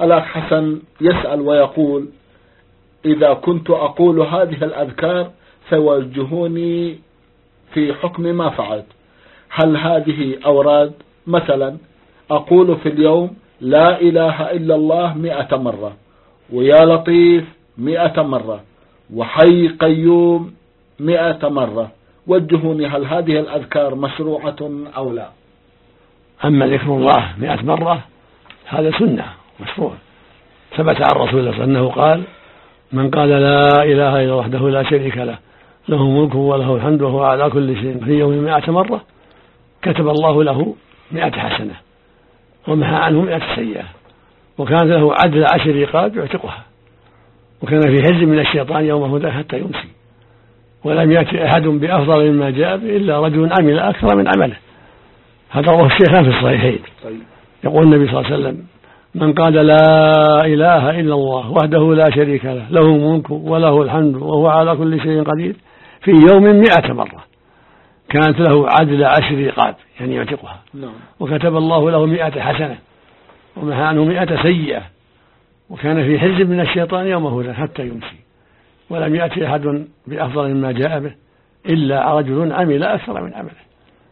الأخ حسن يسأل ويقول: إذا كنت أقول هذه الأذكار فوجهوني في حكم ما فعلت، هل هذه أوراد؟ مثلا أقول في اليوم لا إله إلا الله 100 مرة، ويا لطيف 100 مرة، وحي قيوم 100 مرة، وجهوني هل هذه الأذكار مشروعة أو لا؟ أما ذكر الله 100 مرة هذا سنة مشروع، ثبت عن رسول الله أنه قال: من قال لا إله إلا وحده لا شريك له له ملك وله الحمد وهو على كل شيء في يوم 100 مرة كتب الله له 100 حسنة ومحى عنه 100 سيئة، وكان له عدل 10 رقاب يعتقها، وكان في حجز من الشيطان يوم هدى حتى يمسي، ولم يأتي أحد بأفضل مما جاء به إلا رجل عمل أكثر من عمله. هذا رواه الشيخان في الصحيحين. يقول النبي صلى الله عليه وسلم: من قال لا إله إلا الله وحده لا شريك له له ملك وله الحمد وهو على كل شيء قدير في يوم 100 مرة كانت له عدل 10 رقاب، يعني يعتقها، وكتب الله له 100 حسنة ومحى عنه 100 سيئة، وكان في حزب من الشيطان يوم هدى حتى يمسي، ولم يأتي أحد بأفضل مما جاء به إلا رجل عمل أكثر من عمله،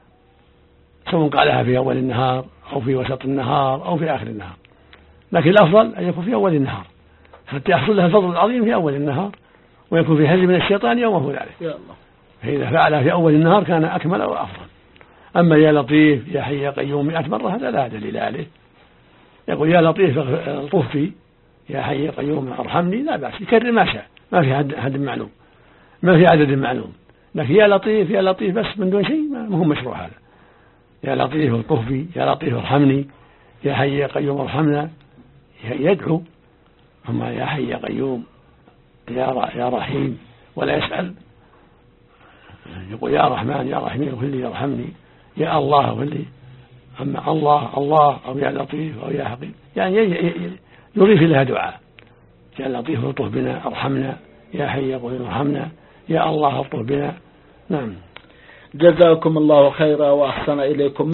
سواء قالها في أول النهار أو في وسط النهار أو في آخر النهار، لكن الأفضل أن يكون في أول النهار حتى يحصل لها الفضل العظيم في أول النهار، ويكون في حزب من الشيطان يوم هدى عليه. فإذا فعلها في أول النهار كان أكمل وأفضل. أما يا لطيف يا حي يا قيوم 100 مرة هذا لا دليل عليه. يقول يا لطيف الطف في، يا حي يا قيوم ارحمني، لا بأس، يكرر ما شاء، ما في حد معلوم، ما في عدد معلوم، لكن يا لطيف يا لطيف بس من دون شيء ما هو مشروع هذا. يا لطيف الطف في، يا لطيف ارحمني، يا حي يا قيوم ارحمنا، يدعو. أما يا حي يا قيوم يا رحيم ولا يسأل، يقول يا رحمن يا رحيم اغفر لي يرحمني، يا الله اغفر لي. أما الله الله أو يا لطيف أو يا حقيم يعني يضيف لها دعاء: يا لطيف الطف بنا ارحمنا، يا حي يا قيوم ارحمنا، يا الله الطف بنا. نعم. جزاكم الله خيرا وأحسن إليكم.